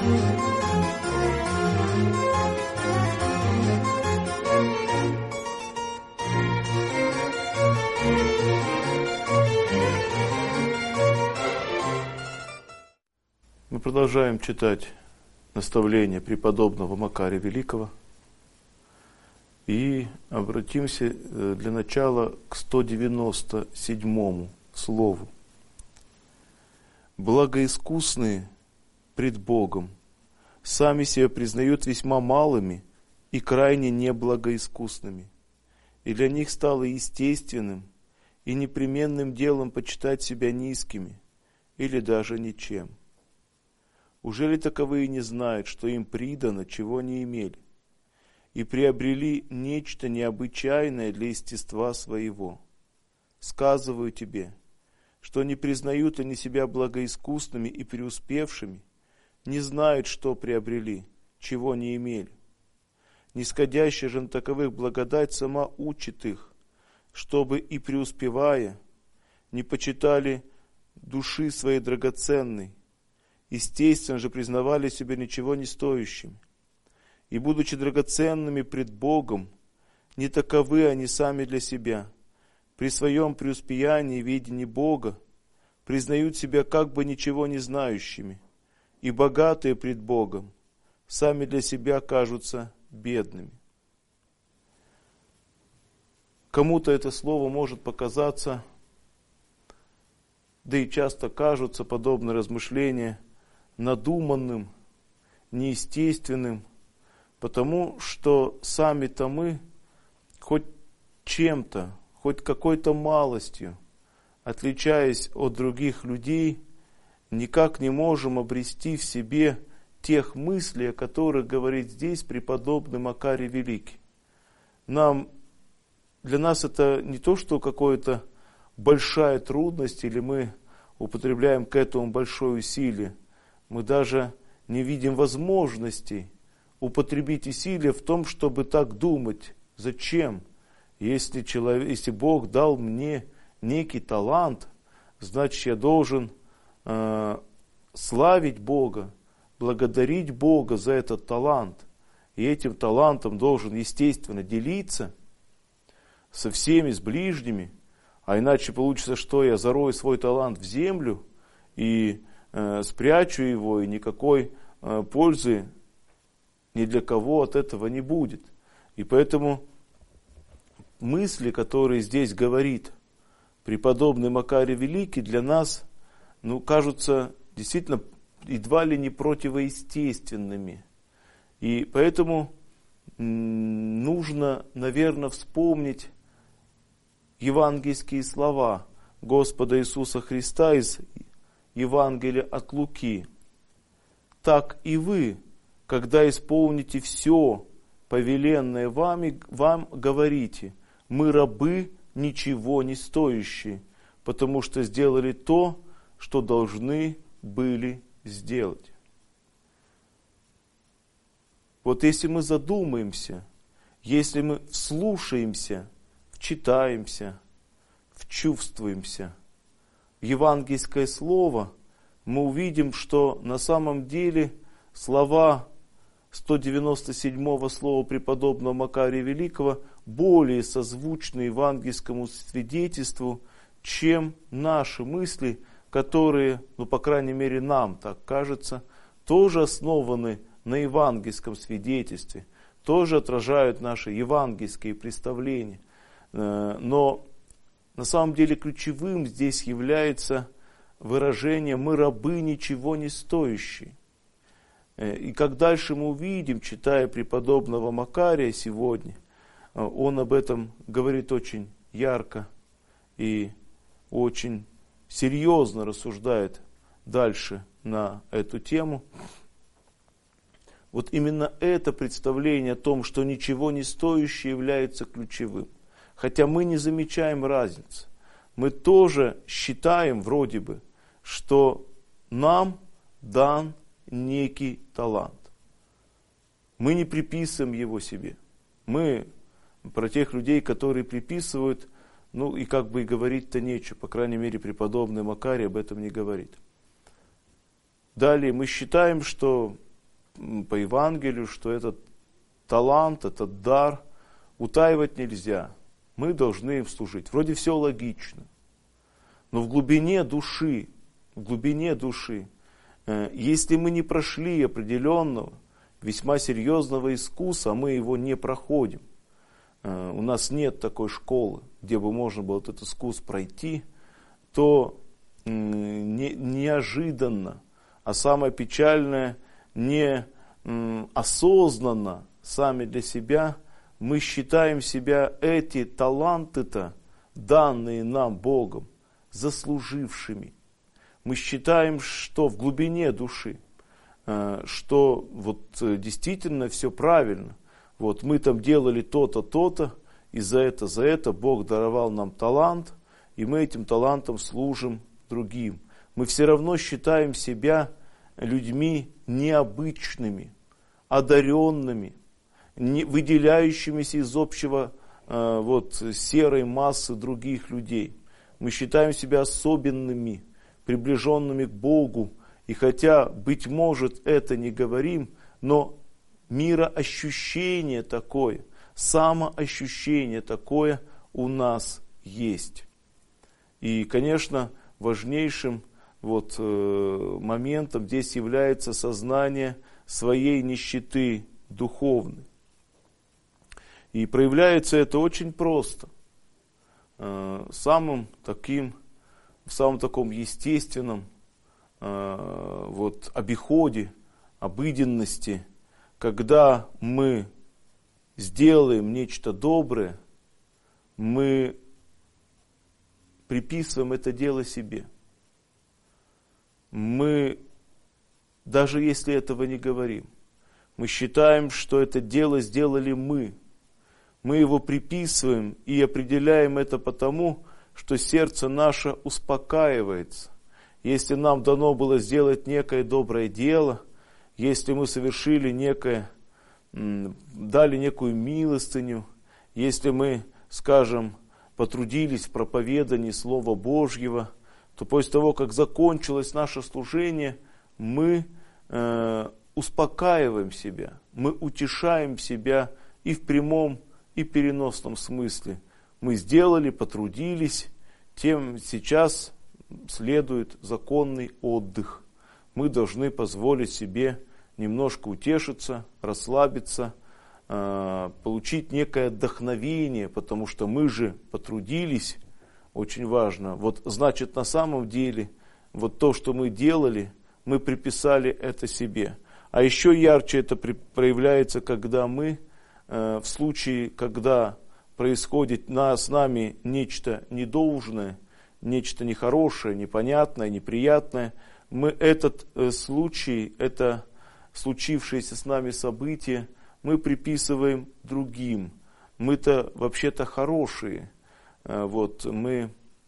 Мы продолжаем читать наставления преподобного Макария Великого и обратимся для начала к 197 слову. Благоискусные пред Богом сами себя признают весьма малыми и крайне неблагоискусными, и для них стало естественным и непременным делом почитать себя низкими или даже ничем. Ужели таковые не знают, что им придано, чего не имели, и приобрели нечто необычайное для естества своего? Сказываю тебе, что не признают они себя благоискусными и преуспевшими, не знают, что приобрели, чего не имели. Нисходящая же на таковых благодать сама учит их, чтобы и преуспевая, не почитали души своей драгоценной, естественно же признавали себя ничего не стоящими. И, будучи драгоценными пред Богом, не таковы они сами для себя. При своем преуспеянии и видении Бога признают себя как бы ничего не знающими, и богатые пред Богом сами для себя кажутся бедными. Кому-то это слово может показаться, да и часто кажутся подобные размышления надуманным, неестественным, потому что сами-то мы хоть чем-то, хоть какой-то малостью, отличаясь от других людей, никак не можем обрести в себе тех мыслей, о которых говорит здесь преподобный Макарий Великий. Для нас это не то, что какая-то большая трудность, или мы употребляем к этому большое усилие. Мы даже не видим возможности употребить усилия в том, чтобы так думать. Зачем? Если Бог дал мне некий талант, значит, я должен славить Бога, благодарить Бога за этот талант. И этим талантом должен, естественно, делиться со всеми, с ближними. А иначе получится, что я зарою свой талант в землю и спрячу его, и никакой пользы ни для кого от этого не будет. И поэтому мысли, которые здесь говорит преподобный Макарий Великий, для нас кажутся действительно едва ли не противоестественными. И поэтому нужно, наверное, вспомнить евангельские слова Господа Иисуса Христа из Евангелия от Луки. Так и вы, когда исполните все повеленное вам говорите: мы рабы, ничего не стоящие, потому что сделали то, что должны были сделать. Вот если мы задумаемся, если мы вслушаемся, вчитаемся, вчувствуемся в евангельское слово, мы увидим, что на самом деле слова 197 слова преподобного Макария Великого более созвучны евангельскому свидетельству, чем наши мысли, которые, по крайней мере нам так кажется, тоже основаны на евангельском свидетельстве, тоже отражают наши евангельские представления. Но на самом деле ключевым здесь является выражение «мы рабы, ничего не стоящие». И как дальше мы увидим, читая преподобного Макария сегодня, он об этом говорит очень ярко и очень серьезно рассуждает дальше на эту тему. Вот именно это представление о том, что ничего не стоящее, является ключевым. Хотя мы не замечаем разницы. Мы тоже считаем вроде бы, что нам дан некий талант. Мы не приписываем его себе. Мы про тех людей, которые приписывают, и как бы и говорить-то нечего. По крайней мере, преподобный Макарий об этом не говорит. Далее мы считаем, что по Евангелию, что этот талант, этот дар утаивать нельзя. Мы должны им служить. Вроде все логично. Но в глубине души, если мы не прошли определенного, весьма серьезного искуса, а мы его не проходим, у нас нет такой школы, где бы можно было этот искус пройти, то неожиданно, а самое печальное, неосознанно сами для себя мы считаем себя эти таланты-то, данные нам Богом, заслужившими. Мы считаем, что в глубине души, что вот действительно все правильно. Вот мы там делали то-то, то-то, и за это Бог даровал нам талант, и мы этим талантом служим другим. Мы все равно считаем себя людьми необычными, одаренными, выделяющимися из общего серой массы других людей. Мы считаем себя особенными, приближенными к Богу. И хотя, быть может, это не говорим, но мироощущение такое, самоощущение такое у нас есть. И, конечно, важнейшим моментом здесь является сознание своей нищеты духовной. И проявляется это очень просто. В самом таком естественном обиходе, обыденности, когда мы сделаем нечто доброе, мы приписываем это дело себе. Мы, даже если этого не говорим, мы считаем, что это дело сделали мы. Мы его приписываем и определяем это потому, что сердце наше успокаивается. Если нам дано было сделать некое доброе дело, если мы совершили дали некую милостыню, если мы, скажем, потрудились в проповедании Слова Божьего, то после того, как закончилось наше служение, мы успокаиваем себя, мы утешаем себя и в прямом, и переносном смысле. Мы сделали, потрудились, тем сейчас следует законный отдых. Мы должны позволить себе немножко утешиться, расслабиться, получить некое вдохновение, потому что мы же потрудились, очень важно. Значит, на самом деле, то, что мы делали, мы приписали это себе. А еще ярче это проявляется, когда мы, в случае, когда происходит с нами нечто недолжное, нечто нехорошее, непонятное, неприятное, мы этот случай, это случившееся с нами событие, мы приписываем другим. Мы-то вообще-то хорошие, мы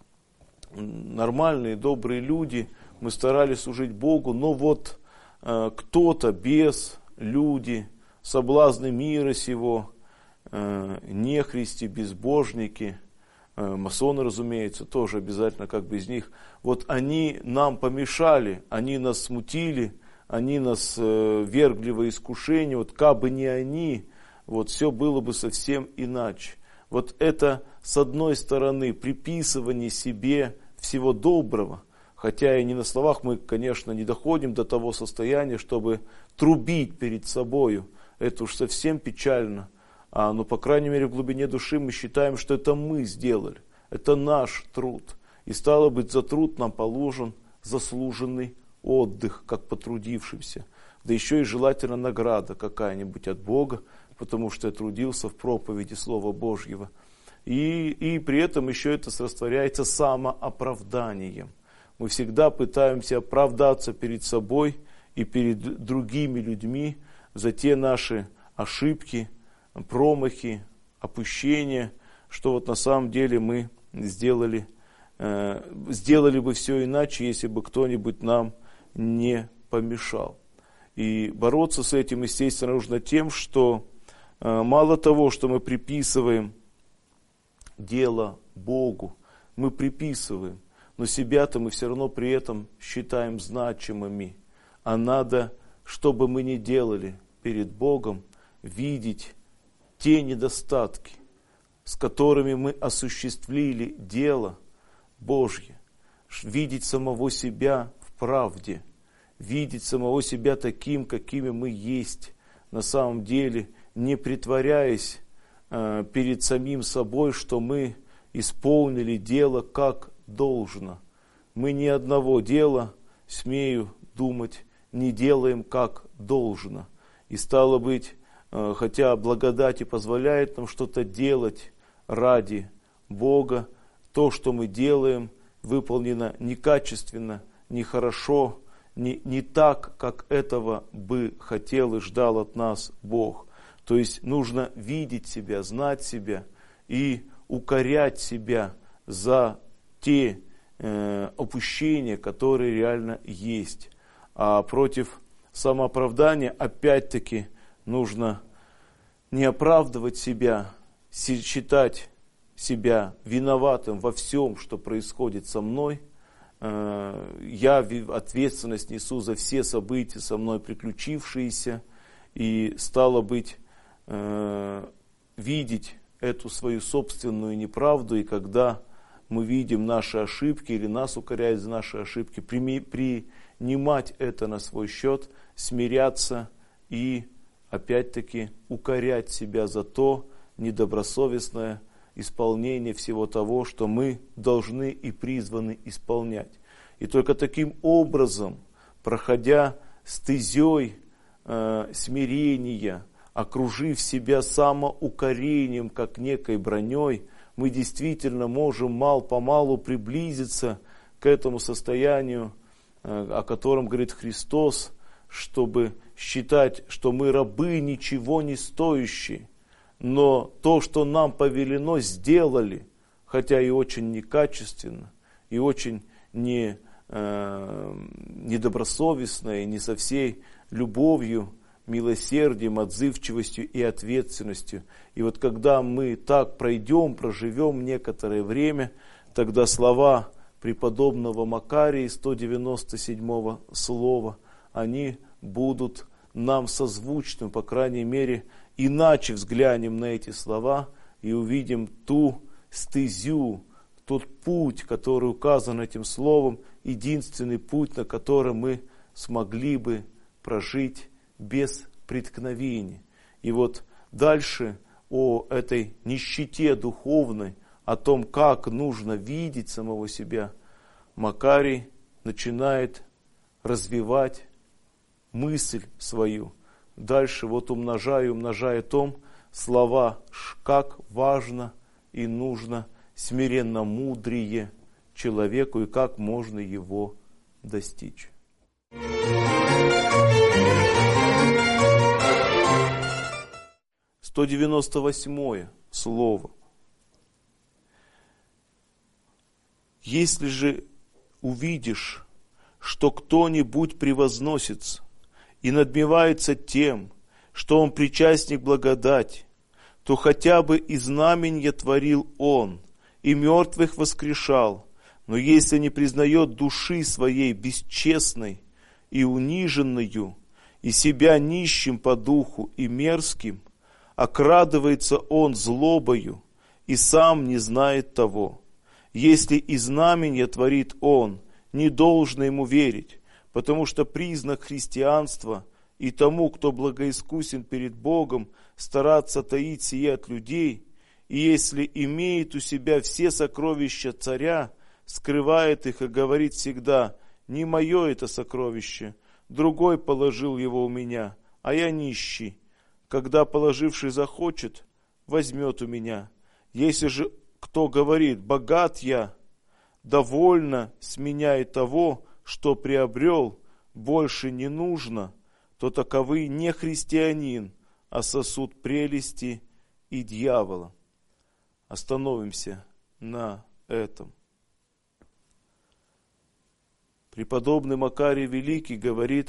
нормальные, добрые люди, мы старались служить Богу, но кто-то, бес, люди, соблазны мира сего, нехристи, безбожники, масоны, разумеется, тоже обязательно, как без них, они нам помешали, они нас смутили, они нас вергли во искушение, кабы не они, все было бы совсем иначе. Это, с одной стороны, приписывание себе всего доброго, хотя и не на словах мы, конечно, не доходим до того состояния, чтобы трубить перед собою, это уж совсем печально, но, по крайней мере, в глубине души мы считаем, что это мы сделали, это наш труд, и стало быть, за труд нам положен заслуженный отдых, как потрудившимся, да еще и желательно награда какая-нибудь от Бога, потому что я трудился в проповеди Слова Божьего. И при этом еще это растворяется самооправданием. Мы всегда пытаемся оправдаться перед собой и перед другими людьми за те наши ошибки, промахи, опущения, что на самом деле мы сделали бы все иначе, если бы кто-нибудь нам не помешал. И бороться с этим, естественно, нужно тем, что мало того, что мы приписываем дело Богу, мы приписываем, но себя-то мы все равно при этом считаем значимыми. А надо, что бы мы ни делали перед Богом, видеть те недостатки, с которыми мы осуществили дело Божье, видеть самого себя в правде, видеть самого себя таким, какими мы есть, на самом деле, не притворяясь перед самим собой, что мы исполнили дело как должно. Мы ни одного дела, смею думать, не делаем как должно. И стало быть, хотя благодать и позволяет нам что-то делать ради Бога, то, что мы делаем, выполнено некачественно, нехорошо, не так, как этого бы хотел и ждал от нас Бог. То есть нужно видеть себя, знать себя и укорять себя за те опущения, которые реально есть. А против самооправдания опять-таки нужно не оправдывать себя, считать себя виноватым во всем, что происходит со мной. Я ответственность несу за все события со мной приключившиеся, и стало быть, видеть эту свою собственную неправду, и когда мы видим наши ошибки или нас укоряют за наши ошибки, принимать это на свой счет, смиряться и опять-таки укорять себя за то недобросовестное исполнение всего того, что мы должны и призваны исполнять. И только таким образом, проходя стезей смирения, окружив себя самоукорением, как некой броней, мы действительно можем мал-помалу приблизиться к этому состоянию, о котором говорит Христос, чтобы считать, что мы рабы ничего не стоящие, но то, что нам повелено, сделали, хотя и очень некачественно, и очень недобросовестно, и не со всей любовью, милосердием, отзывчивостью и ответственностью. И вот когда мы так проживем некоторое время, тогда слова преподобного Макария 197 слова, они будут нам созвучны, по крайней мере, иначе взглянем на эти слова и увидим ту стезю, тот путь, который указан этим словом, единственный путь, на котором мы смогли бы прожить без преткновений. И вот дальше о этой нищете духовной, о том, как нужно видеть самого себя, Макарий начинает развивать мысль свою. Дальше вот умножая том слова, как важно и нужно смиренно-мудрие человеку и как можно его достичь. 198 слово. Если же увидишь, что кто-нибудь превозносится и надмевается тем, что он причастник благодати, то хотя бы и знаменья творил он, и мертвых воскрешал, но если не признает души своей бесчестной и униженную, и себя нищим по духу и мерзким, окрадывается он злобою и сам не знает того. Если и знамения творит он, не должно ему верить, потому что признак христианства и тому, кто благоискусен перед Богом, стараться таить сие от людей, и если имеет у себя все сокровища царя, скрывает их и говорит всегда: «Не мое это сокровище, другой положил его у меня, а я нищий. Когда положивший захочет, возьмет у меня. Если же кто говорит: богат я, довольно с меня и того, что приобрел, больше не нужно, то таковый не христианин, а сосуд прелести и дьявола». Остановимся на этом. Преподобный Макарий Великий говорит,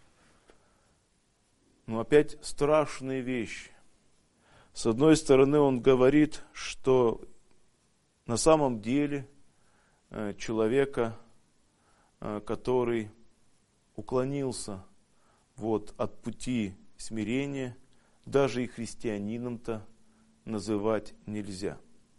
опять страшные вещи. С одной стороны, он говорит, что на самом деле человека, который уклонился от пути смирения даже и христианином-то называть нельзя.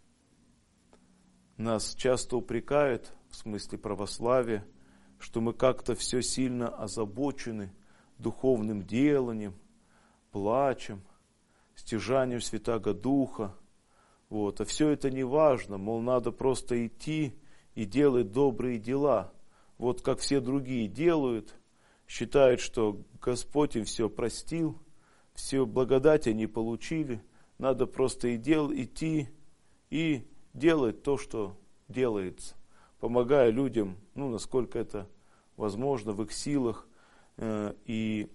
Нас часто упрекают, в смысле православия, что мы как-то все сильно озабочены духовным деланием, плачем, стяжанием Святаго Духа. А все это не важно, мол, надо просто идти и делать добрые дела. Как все другие делают, считают, что Господь им все простил, все благодать они получили, надо просто идти и делать то, что делается, помогая людям, насколько это возможно, в их силах. И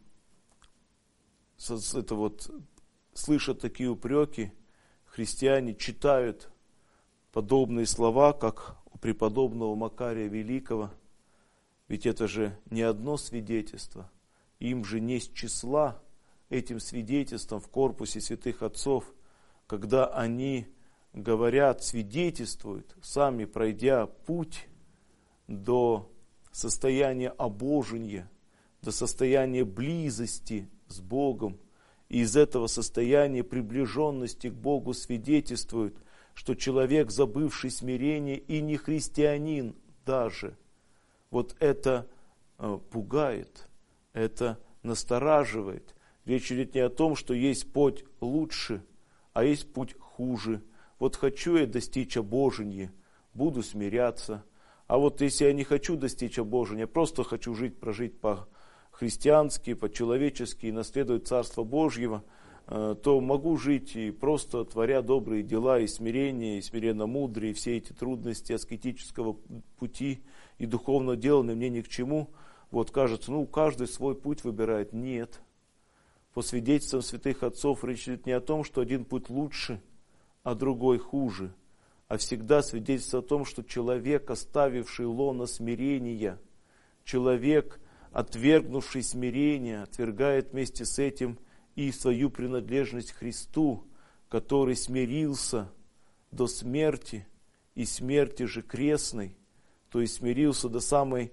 слыша такие упреки, христиане читают подобные слова, как у преподобного Макария Великого. Ведь это же не одно свидетельство, им же не с числа этим свидетельством в корпусе святых отцов, когда они говорят, свидетельствуют, сами пройдя путь до состояния обожения, до состояния близости с Богом. И из этого состояния приближенности к Богу свидетельствуют, что человек, забывший смирение, и не христианин даже. Это пугает, это настораживает. Речь идет не о том, что есть путь лучше, а есть путь хуже. Хочу я достичь обожения, буду смиряться. А если я не хочу достичь обожения, просто хочу прожить по-христиански, по-человечески и наследовать Царство Божьего, то могу жить и просто творя добрые дела, и смиренно-мудрые, и все эти трудности аскетического пути и духовного делания мне ни к чему. Кажется, каждый свой путь выбирает. Нет. По свидетельствам святых отцов речь идет не о том, что один путь лучше, а другой хуже, а всегда свидетельство о том, что человек, оставивший лоно смирения, человек, отвергнувший смирение, отвергает вместе с этим и свою принадлежность Христу, который смирился до смерти, и смерти же крестной, то есть смирился до самой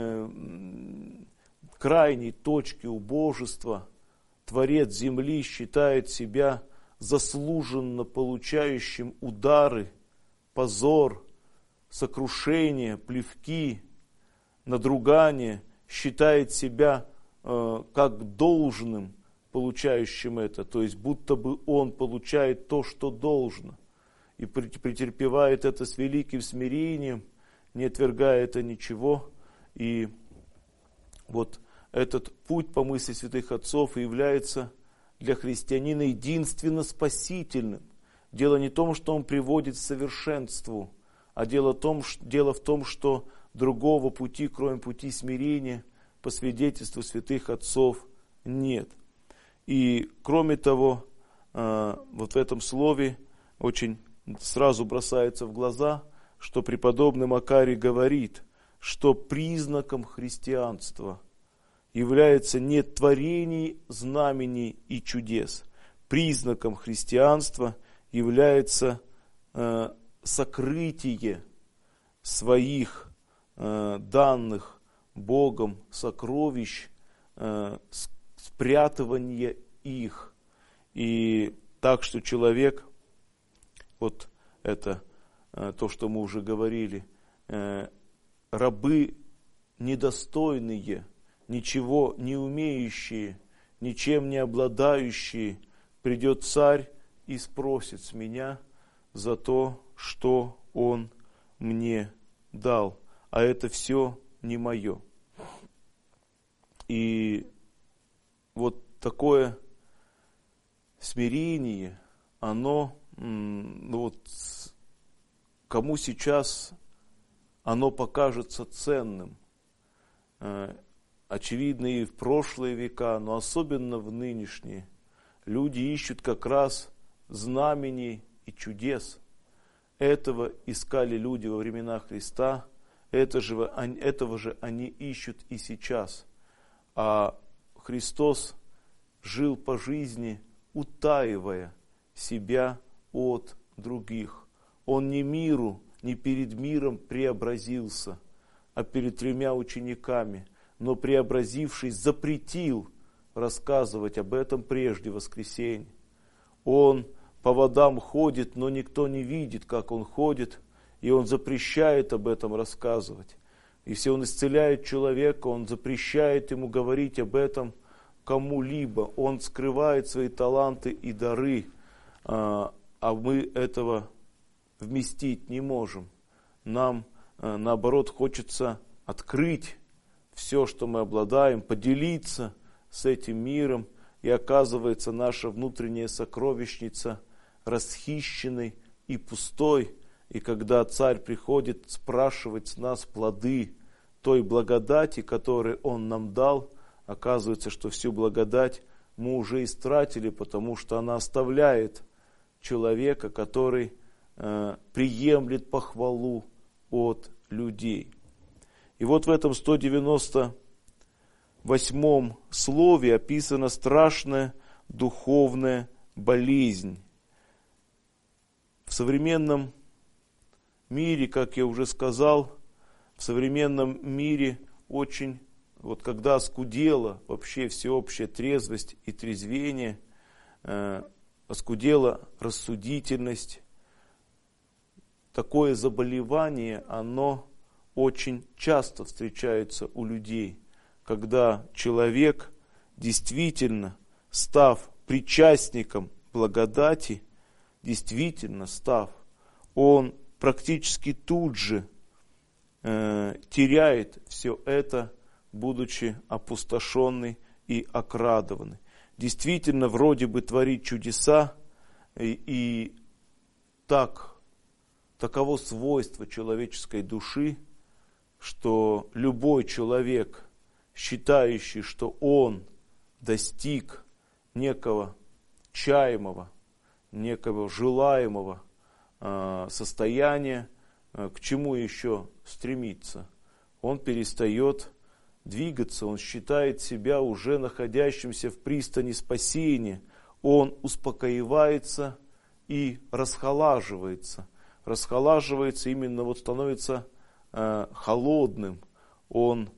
крайней точки убожества. Творец земли считает себя заслуженно получающим удары, позор, сокрушение, плевки, надругание, считает себя как должным получающим это, то есть будто бы он получает то, что должно, и претерпевает это с великим смирением, не отвергая это ничего. И этот путь по мысли святых отцов и является для христианина единственно спасительным. Дело не в том, что он приводит к совершенству, а дело в том, что другого пути, кроме пути смирения, по свидетельству святых отцов, нет. И кроме того, в этом слове очень сразу бросается в глаза, что преподобный Макарий говорит, что признаком христианства является не творение знамений и чудес. Признаком христианства является сокрытие своих данных Богом сокровищ, спрятывание их. И так что человек, это то, что мы уже говорили, рабы недостойные, ничего не умеющие, ничем не обладающие, придет царь и спросит с меня за то, что он мне дал, а это все не мое. И такое смирение, оно, кому сейчас оно покажется ценным, очевидно и в прошлые века, но особенно в нынешние, люди ищут как раз знамений и чудес. Этого искали люди во времена Христа, этого же они ищут и сейчас. А Христос жил по жизни, утаивая себя от других. Он не миру, не перед миром преобразился, а перед 3 учениками, но преобразившись, запретил рассказывать об этом прежде воскресения. Он по водам ходит, но никто не видит, как он ходит, и он запрещает об этом рассказывать. Если он исцеляет человека, он запрещает ему говорить об этом кому-либо. Он скрывает свои таланты и дары, а мы этого вместить не можем. Нам, наоборот, хочется открыть все, что мы обладаем, поделиться с этим миром, и оказывается наша внутренняя сокровищница расхищенной и пустой. И когда Царь приходит спрашивать с нас плоды той благодати, которую Он нам дал, оказывается, что всю благодать мы уже истратили, потому что она оставляет человека, который приемлет похвалу от людей. И вот в этом 198 слове описана страшная духовная болезнь. В современном мире, как я уже сказал, в современном мире очень, вот когда оскудела вообще всеобщая трезвость и трезвение, оскудела рассудительность, такое заболевание, оно очень часто встречается у людей, когда человек, действительно став причастником благодати, он практически тут же теряет все это, будучи опустошенный и окрадованный. Действительно, вроде бы творит чудеса, и таково свойство человеческой души, что любой человек, считающий, что он достиг некого чаемого, некого желаемого состояния, к чему еще стремиться? Он перестает двигаться, он считает себя уже находящимся в пристани спасения, он успокаивается и расхолаживается. Расхолаживается именно, вот становится холодным, он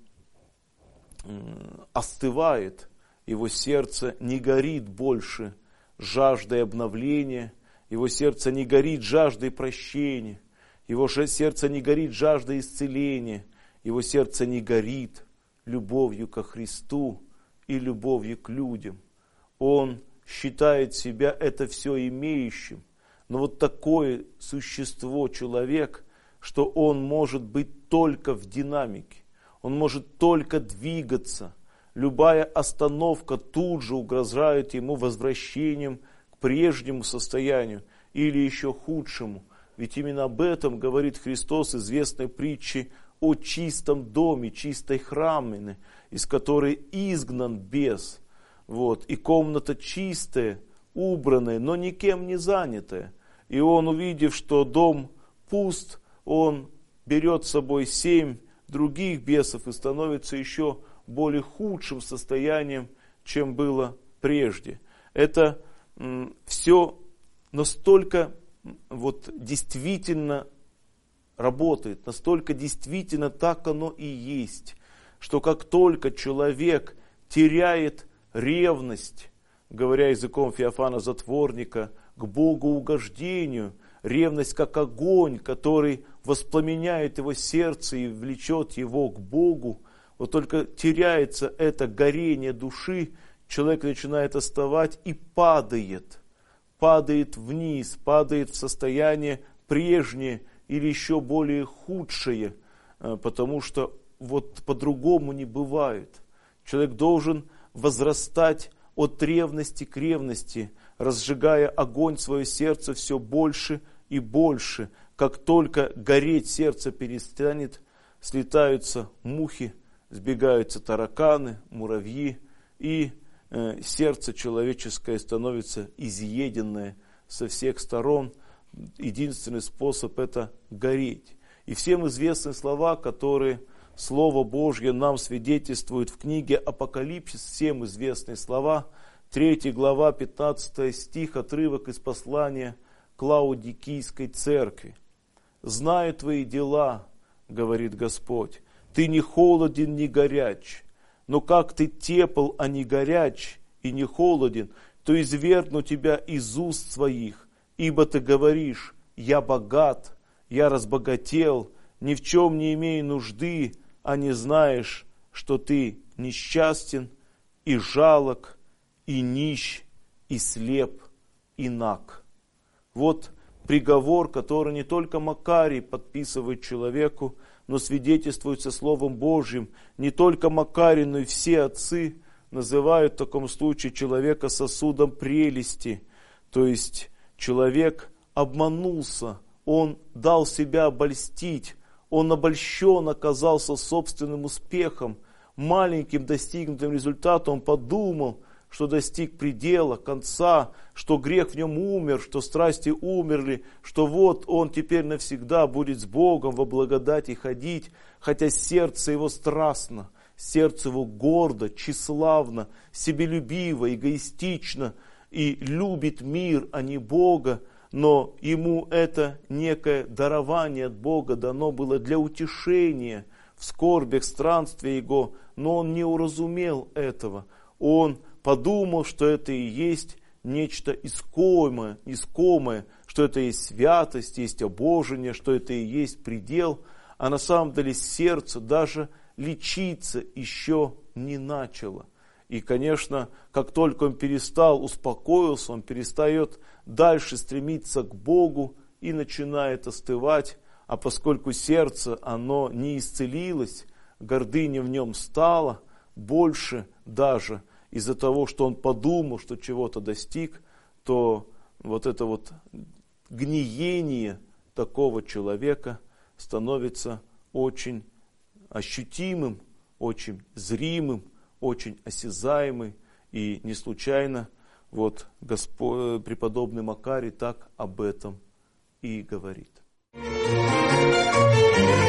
остывает, его сердце не горит больше жаждой обновления, его сердце не горит жаждой прощения, его сердце не горит жаждой исцеления, его сердце не горит любовью ко Христу и любовью к людям. Он считает себя это все имеющим. Но вот такое существо, человек, что он может быть только в динамике, он может только двигаться. Любая остановка тут же угрожает ему возвращением к прежнему состоянию или еще худшему. Ведь именно об этом говорит Христос, известной притчей о чистом доме, чистой храмине, из которой изгнан бес. Вот. И комната чистая, убранная, но никем не занятая. И он, увидев, что дом пуст, он берет с собой 7 других бесов и становится еще более худшим состоянием, чем было прежде. Это все настолько действительно работает, настолько действительно так оно и есть, что как только человек теряет ревность, говоря языком Феофана Затворника, к богоугождению, ревность как огонь, который воспламеняет его сердце и влечет его к Богу, вот только теряется это горение души, человек начинает остывать и падает вниз, падает в состояние прежнее или еще более худшее, потому что вот по-другому не бывает. Человек должен возрастать от ревности к ревности, разжигая огонь в свое сердце все больше и больше. Как только гореть сердце перестанет, слетаются мухи, сбегаются тараканы, муравьи, и сердце человеческое становится изъеденное со всех сторон. Единственный способ — это гореть. И всем известны слова, которые Слово Божье нам свидетельствует в книге Апокалипсис, всем известные слова, 3 глава, 15 стих, отрывок из послания к Лаодикийской церкви. «Знаю твои дела, — говорит Господь, — ты не холоден, ни горяч. но как ты тепл, а не горяч, и не холоден, то извергну тебя из уст своих, ибо ты говоришь: я богат, я разбогател, ни в чем не имею нужды, а не знаешь, что ты несчастен, и жалок, и нищ, и слеп, и наг». Вот приговор, который не только Макарий подписывает человеку, но свидетельствуется Словом Божьим. Не только Макарий, но и все отцы называют в таком случае человека сосудом прелести. То есть человек обманулся, он дал себя обольстить, он обольщен оказался собственным успехом, маленьким достигнутым результатом. Он подумал, что достиг предела, конца, что грех в нем умер, что страсти умерли, что вот он теперь навсегда будет с Богом во благодати ходить, хотя сердце его страстно, сердце его гордо, тщеславно, себелюбиво, эгоистично и любит мир, а не Бога, но ему это некое дарование от Бога дано было для утешения в скорбях странствия его, но он не уразумел этого. Он подумал, что это и есть нечто искомое, что это есть святость, есть обожение, что это и есть предел, а на самом деле сердце даже лечиться еще не начало. И, конечно, как только он перестал, успокоился, он перестает дальше стремиться к Богу и начинает остывать, а поскольку сердце, оно не исцелилось, гордыня в нем стала больше даже, из-за того, что он подумал, что чего-то достиг, то вот это вот гниение такого человека становится очень ощутимым, очень зримым, очень осязаемым. И не случайно вот преподобный Макарий так об этом и говорит.